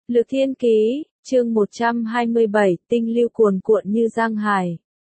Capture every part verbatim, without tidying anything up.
Lược Thiên Ký, chương một trăm hai mươi bảy, tinh lưu cuồn cuộn như giang hải.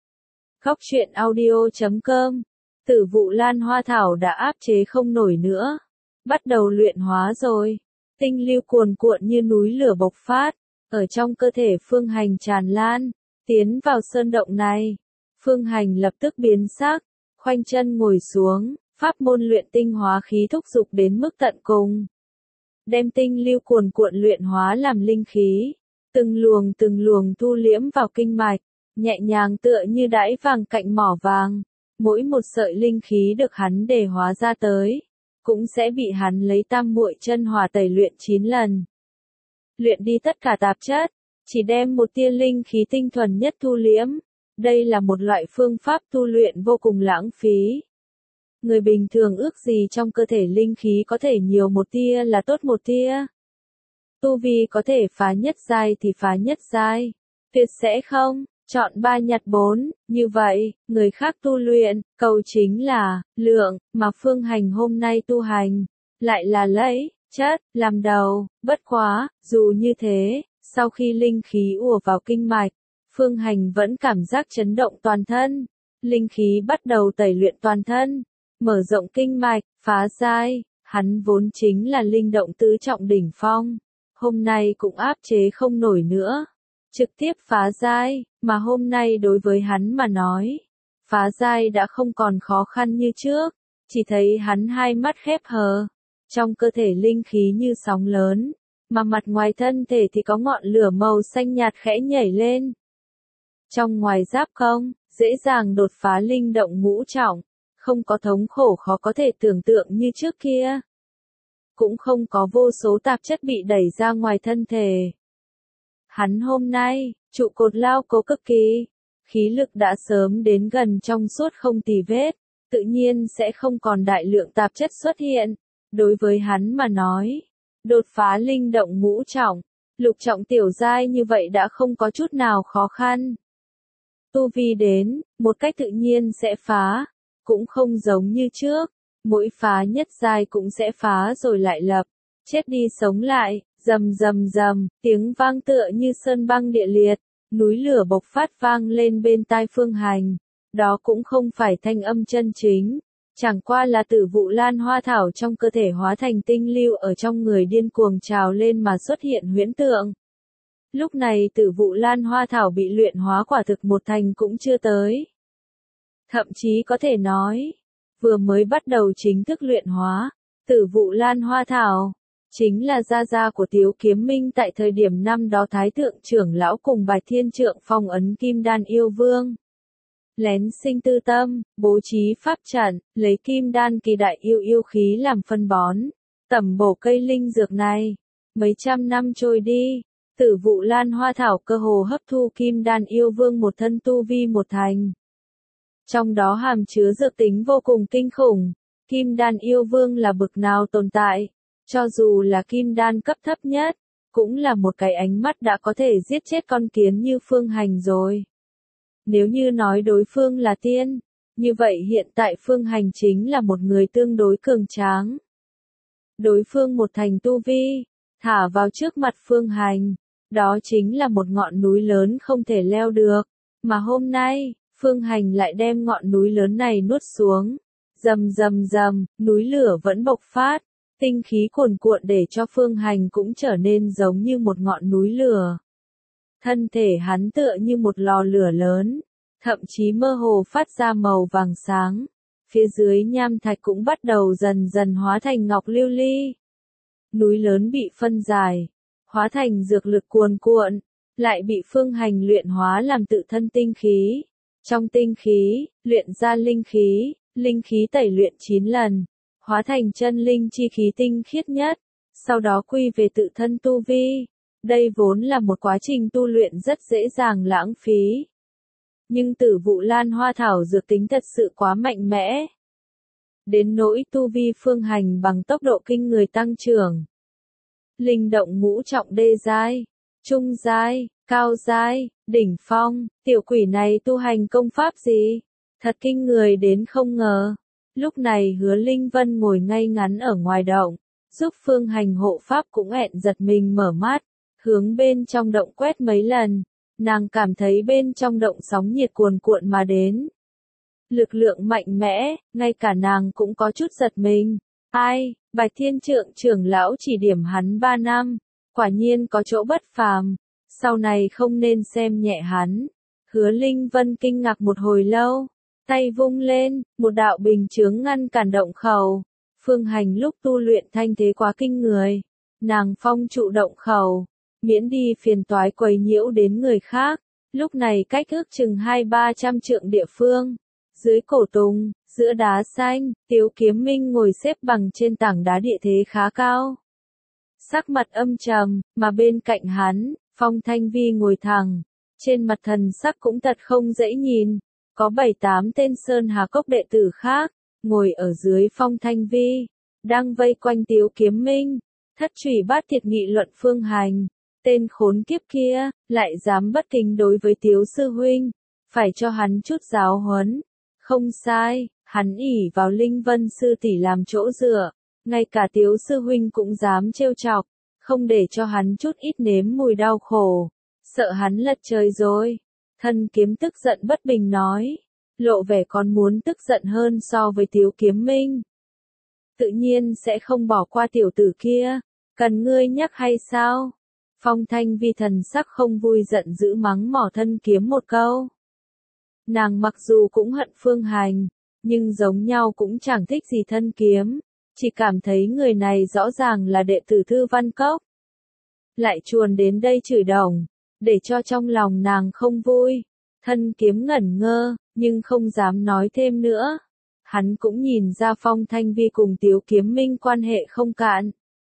Góc truyện audio chấm com. Tử vụ lan hoa thảo đã áp chế không nổi nữa. Bắt đầu luyện hóa rồi. Tinh lưu cuồn cuộn như núi lửa bộc phát. Ở trong cơ thể Phương Hành tràn lan. Tiến vào sơn động này. Phương Hành lập tức biến sắc. Khoanh chân ngồi xuống. Pháp môn luyện tinh hóa khí thúc giục đến mức tận cùng. Đem tinh lưu cuồn cuộn luyện hóa làm linh khí. Từng luồng từng luồng thu liễm vào kinh mạch. Nhẹ nhàng tựa như đãi vàng cạnh mỏ vàng. Mỗi một sợi linh khí được hắn đề hóa ra tới. Cũng sẽ bị hắn lấy tam muội chân hỏa tẩy luyện chín lần. Luyện đi tất cả tạp chất. Chỉ đem một tia linh khí tinh thuần nhất thu liễm. Đây là một loại phương pháp tu luyện vô cùng lãng phí. Người bình thường ước gì trong cơ thể linh khí có thể nhiều một tia là tốt một tia. Tu vi có thể phá nhất giai thì phá nhất giai. Tuyệt sẽ không, chọn ba nhặt bốn, như vậy, người khác tu luyện, cầu chính là, lượng, mà Phương Hành hôm nay tu hành, lại là lấy, chất, làm đầu, bất quá, dù như thế, sau khi linh khí ùa vào kinh mạch, Phương Hành vẫn cảm giác chấn động toàn thân, linh khí bắt đầu tẩy luyện toàn thân. Mở rộng kinh mạch, phá giai, hắn vốn chính là linh động tứ trọng đỉnh phong, hôm nay cũng áp chế không nổi nữa, trực tiếp phá giai, mà hôm nay đối với hắn mà nói, phá giai đã không còn khó khăn như trước, chỉ thấy hắn hai mắt khép hờ, trong cơ thể linh khí như sóng lớn, mà mặt ngoài thân thể thì có ngọn lửa màu xanh nhạt khẽ nhảy lên. Trong ngoài giáp không, dễ dàng đột phá linh động ngũ trọng. Không có thống khổ khó có thể tưởng tượng như trước kia. Cũng không có vô số tạp chất bị đẩy ra ngoài thân thể. Hắn hôm nay, trụ cột lao cố cực kỳ, khí lực đã sớm đến gần trong suốt không tì vết, tự nhiên sẽ không còn đại lượng tạp chất xuất hiện. Đối với hắn mà nói, đột phá linh động ngũ trọng, lục trọng tiểu giai như vậy đã không có chút nào khó khăn. Tu vi đến, một cách tự nhiên sẽ phá. Cũng không giống như trước, mỗi phá nhất giai cũng sẽ phá rồi lại lập, chết đi sống lại, rầm rầm rầm, tiếng vang tựa như sơn băng địa liệt, núi lửa bộc phát vang lên bên tai Phương Hành, đó cũng không phải thanh âm chân chính, chẳng qua là tử vụ lan hoa thảo trong cơ thể hóa thành tinh lưu ở trong người điên cuồng trào lên mà xuất hiện huyễn tượng. Lúc này tử vụ lan hoa thảo bị luyện hóa quả thực một thành cũng chưa tới. Thậm chí có thể nói, vừa mới bắt đầu chính thức luyện hóa, tử vụ lan hoa thảo, chính là gia gia của Tiếu Kiếm Minh tại thời điểm năm đó Thái Thượng trưởng lão cùng Bạch Thiên Trượng phong ấn Kim Đan yêu vương. Lén sinh tư tâm, bố trí pháp trận, lấy Kim Đan kỳ đại yêu yêu khí làm phân bón, tẩm bổ cây linh dược này. Mấy trăm năm trôi đi, tử vụ lan hoa thảo cơ hồ hấp thu Kim Đan yêu vương một thân tu vi một thành. Trong đó hàm chứa dược tính vô cùng kinh khủng, Kim Đan yêu vương là bực nào tồn tại, cho dù là Kim Đan cấp thấp nhất, cũng là một cái ánh mắt đã có thể giết chết con kiến như Phương Hành rồi. Nếu như nói đối phương là tiên, như vậy hiện tại Phương Hành chính là một người tương đối cường tráng. Đối phương một thành tu vi, thả vào trước mặt Phương Hành, đó chính là một ngọn núi lớn không thể leo được, mà hôm nay, Phương Hành lại đem ngọn núi lớn này nuốt xuống. Rầm rầm rầm, núi lửa vẫn bộc phát, tinh khí cuồn cuộn để cho Phương Hành cũng trở nên giống như một ngọn núi lửa. Thân thể hắn tựa như một lò lửa lớn, thậm chí mơ hồ phát ra màu vàng sáng. Phía dưới nham thạch cũng bắt đầu dần dần hóa thành ngọc lưu ly. Núi lớn bị phân giải, hóa thành dược lực cuồn cuộn, lại bị Phương Hành luyện hóa làm tự thân tinh khí. Trong tinh khí, luyện ra linh khí, linh khí tẩy luyện chín lần, hóa thành chân linh chi khí tinh khiết nhất, sau đó quy về tự thân tu vi. Đây vốn là một quá trình tu luyện rất dễ dàng lãng phí. Nhưng tử vụ lan hoa thảo dược tính thật sự quá mạnh mẽ. Đến nỗi tu vi Phương Hành bằng tốc độ kinh người tăng trưởng. Linh động ngũ trọng đê giai, trung giai, cao giai, đỉnh phong, tiểu quỷ này tu hành công pháp gì? Thật kinh người đến không ngờ. Lúc này Hứa Linh Vân ngồi ngay ngắn ở ngoài động, giúp Phương Hành hộ pháp cũng ẹn giật mình mở mắt. hướng bên trong động quét mấy lần, nàng cảm thấy bên trong động sóng nhiệt cuồn cuộn mà đến. Lực lượng mạnh mẽ, ngay cả nàng cũng có chút giật mình. Ai, Bạch Thiên Trượng trưởng lão chỉ điểm hắn ba năm, quả nhiên có chỗ bất phàm, sau này không nên xem nhẹ hắn. Hứa Linh Vân kinh ngạc một hồi lâu, tay vung lên, một đạo bình chướng ngăn cản động khẩu. Phương Hành lúc tu luyện thanh thế quá kinh người, nàng phong trụ động khẩu, miễn đi phiền toái quấy nhiễu đến người khác. Lúc này cách ước chừng hai ba trăm trượng địa phương, dưới cổ tùng, giữa đá xanh, Tiếu Kiếm Minh ngồi xếp bằng trên tảng đá địa thế khá cao. Sắc mặt âm trầm, mà bên cạnh hắn, Phong Thanh Vi ngồi thẳng, trên mặt thần sắc cũng thật không dễ nhìn. Có bảy tám tên Sơn Hà Cốc đệ tử khác, ngồi ở dưới Phong Thanh Vi, đang vây quanh Tiếu Kiếm Minh, thất trùy bát thiệt nghị luận Phương Hành. Tên khốn kiếp kia, lại dám bất kính đối với Tiếu sư huynh, phải cho hắn chút giáo huấn. Không sai, hắn ỷ vào Linh Vân sư tỷ làm chỗ dựa, ngay cả Tiếu sư huynh cũng dám trêu chọc, không để cho hắn chút ít nếm mùi đau khổ, sợ hắn lật trời rồi. Thân Kiếm tức giận bất bình nói, lộ vẻ còn muốn tức giận hơn so với Tiếu Kiếm Minh. Tự nhiên sẽ không bỏ qua tiểu tử kia, cần ngươi nhắc hay sao? Phong Thanh Vi thần sắc không vui giận dữ mắng mỏ Thân Kiếm một câu. Nàng mặc dù cũng hận Phương Hành, nhưng giống nhau cũng chẳng thích gì Thân Kiếm, chỉ cảm thấy người này rõ ràng là đệ tử Thư Văn Cốc. Lại chuồn đến đây chửi đồng, để cho trong lòng nàng không vui. Thân Kiếm ngẩn ngơ, nhưng không dám nói thêm nữa. Hắn cũng nhìn ra Phong Thanh Vi cùng Tiếu Kiếm Minh quan hệ không cạn.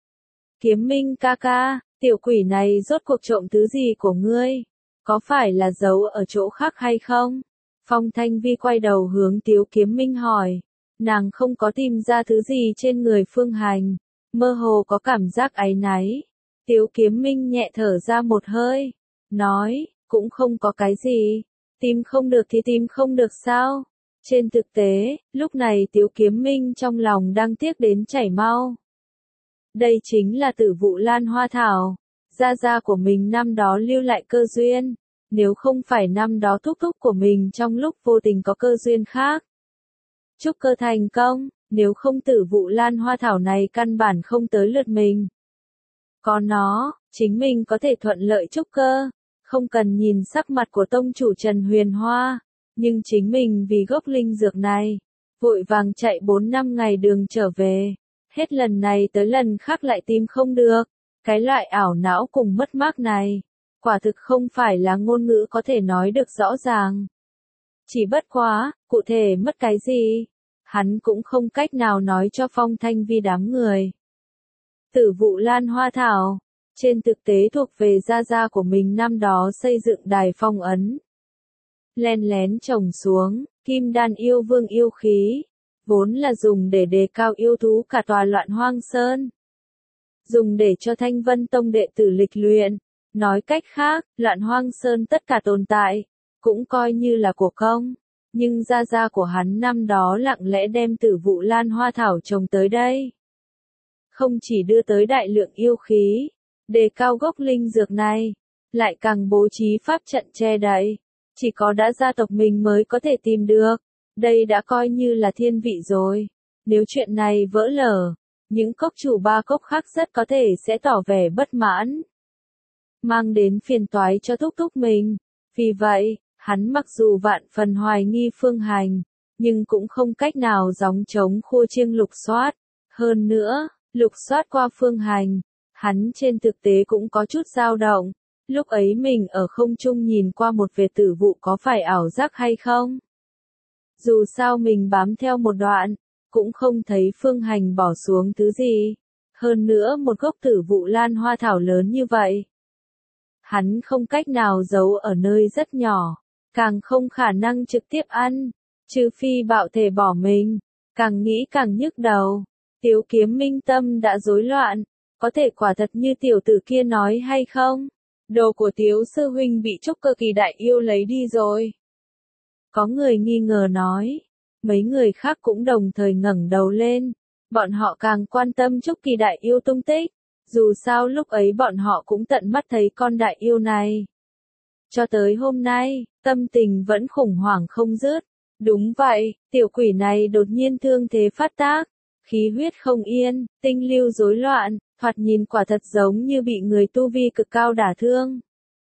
Kiếm Minh ca ca, tiểu quỷ này rốt cuộc trộm thứ gì của ngươi? Có phải là giấu ở chỗ khác hay không? Phong Thanh Vi quay đầu hướng Tiếu Kiếm Minh hỏi. Nàng không có tìm ra thứ gì trên người Phương Hành, mơ hồ có cảm giác áy náy. Tiếu Kiếm Minh nhẹ thở ra một hơi, nói, cũng không có cái gì. Tìm không được thì tìm không được sao? Trên thực tế, lúc này Tiếu Kiếm Minh trong lòng đang tiếc đến chảy mau. Đây chính là Tử Vụ Lan Hoa Thảo, gia gia của mình năm đó lưu lại cơ duyên, nếu không phải năm đó thúc thúc của mình trong lúc vô tình có cơ duyên khác. Trúc cơ thành công, nếu không Tử Vụ Lan Hoa Thảo này căn bản không tới lượt mình. Có nó, chính mình có thể thuận lợi trúc cơ, không cần nhìn sắc mặt của tông chủ Trần Huyền Hoa, nhưng chính mình vì gốc linh dược này, vội vàng chạy bốn năm ngày đường trở về, hết lần này tới lần khác lại tìm không được, cái loại ảo não cùng mất mát này, quả thực không phải là ngôn ngữ có thể nói được rõ ràng. Chỉ bất quá, cụ thể mất cái gì, hắn cũng không cách nào nói cho Phong Thanh Vi đám người. Tử Vụ Lan Hoa Thảo, trên thực tế thuộc về gia gia của mình năm đó xây dựng đài phong ấn. Len lén trồng xuống, Kim Đan yêu vương yêu khí, vốn là dùng để đề cao yêu thú cả tòa Loạn Hoang Sơn. Dùng để cho Thanh Vân Tông đệ tử lịch luyện, nói cách khác, Loạn Hoang Sơn tất cả tồn tại, cũng coi như là của công. Nhưng gia gia của hắn năm đó lặng lẽ đem Tử Vụ Lan Hoa Thảo trồng tới đây. Không chỉ đưa tới đại lượng yêu khí, đề cao gốc linh dược này, lại càng bố trí pháp trận che đậy, chỉ có đã gia tộc mình mới có thể tìm được, đây đã coi như là thiên vị rồi. Nếu chuyện này vỡ lở, những cốc chủ ba cốc khác rất có thể sẽ tỏ vẻ bất mãn, mang đến phiền toái cho thúc thúc mình. Vì vậy, hắn mặc dù vạn phần hoài nghi Phương Hành, nhưng cũng không cách nào gióng trống khua chiêng lục soát. Hơn nữa, lục soát qua Phương Hành, hắn trên thực tế cũng có chút dao động. Lúc ấy mình ở không trung nhìn qua một vệt tử vụ có phải ảo giác hay không? Dù sao mình bám theo một đoạn, cũng không thấy Phương Hành bỏ xuống thứ gì. Hơn nữa một gốc tử vụ lan hoa thảo lớn như vậy, hắn không cách nào giấu ở nơi rất nhỏ, càng không khả năng trực tiếp ăn, trừ phi bạo thể bỏ mình. Càng nghĩ càng nhức đầu, Tiếu Kiếm Minh tâm đã rối loạn, có thể quả thật như tiểu tử kia nói hay không? Đồ của Tiếu sư huynh bị trúc cơ kỳ đại yêu lấy đi rồi. Có người nghi ngờ nói, mấy người khác cũng đồng thời ngẩng đầu lên, bọn họ càng quan tâm trúc kỳ đại yêu tung tích, Dù sao lúc ấy bọn họ cũng tận mắt thấy con đại yêu này. Cho tới hôm nay, tâm tình vẫn khủng hoảng không dứt. Đúng vậy, tiểu quỷ này đột nhiên thương thế phát tác, khí huyết không yên, tinh lưu rối loạn, thoạt nhìn quả thật giống như bị người tu vi cực cao đả thương.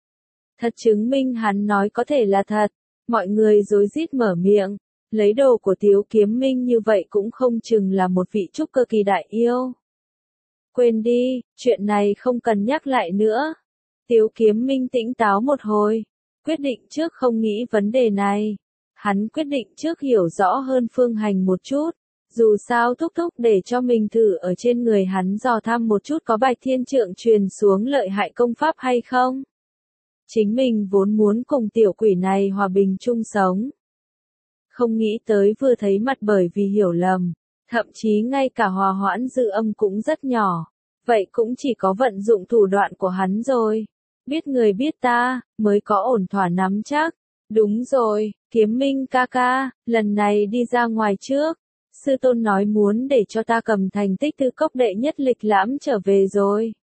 Thật chứng minh hắn nói có thể là thật, mọi người rối rít mở miệng, lấy đồ của Tiếu Kiếm Minh như vậy cũng không chừng là một vị trúc cơ kỳ đại yêu. Quên đi, chuyện này không cần nhắc lại nữa. Tiếu Kiếm Minh tĩnh táo một hồi, quyết định trước không nghĩ vấn đề này. Hắn quyết định trước hiểu rõ hơn Phương Hành một chút, dù sao thúc thúc để cho mình thử ở trên người hắn dò thăm một chút có Bạch Thiên Trượng truyền xuống lợi hại công pháp hay không. Chính mình vốn muốn cùng tiểu quỷ này hòa bình chung sống. Không nghĩ tới vừa thấy mặt bởi vì hiểu lầm, thậm chí ngay cả hòa hoãn dư âm cũng rất nhỏ. Vậy cũng chỉ có vận dụng thủ đoạn của hắn rồi. Biết người biết ta, mới có ổn thỏa nắm chắc. Đúng rồi, Kiếm Minh ca ca, lần này đi ra ngoài trước. Sư tôn nói muốn để cho ta cầm thành tích thư cốc đệ nhất lịch lãm trở về rồi.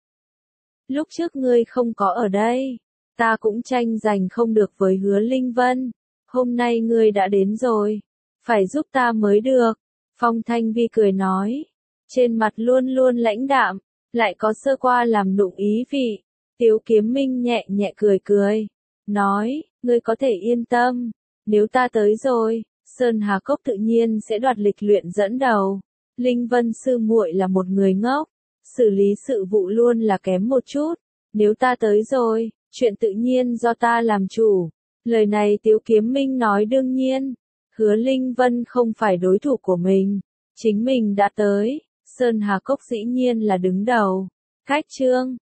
Lúc trước ngươi không có ở đây, ta cũng tranh giành không được với Hứa Linh Vân. Hôm nay ngươi đã đến rồi, phải giúp ta mới được. Phong Thanh Vi cười nói, trên mặt luôn luôn lãnh đạm, lại có sơ qua làm nụng ý vị. Tiếu Kiếm Minh nhẹ nhẹ cười cười, nói, ngươi có thể yên tâm, nếu ta tới rồi, Sơn Hà Cốc tự nhiên sẽ đoạt lịch luyện dẫn đầu. Linh Vân sư muội là một người ngốc, xử lý sự vụ luôn là kém một chút, nếu ta tới rồi, chuyện tự nhiên do ta làm chủ. Lời này Tiếu Kiếm Minh nói đương nhiên, Hứa Linh Vân không phải đối thủ của mình, chính mình đã tới, Sơn Hà Cốc dĩ nhiên là đứng đầu. Cách chương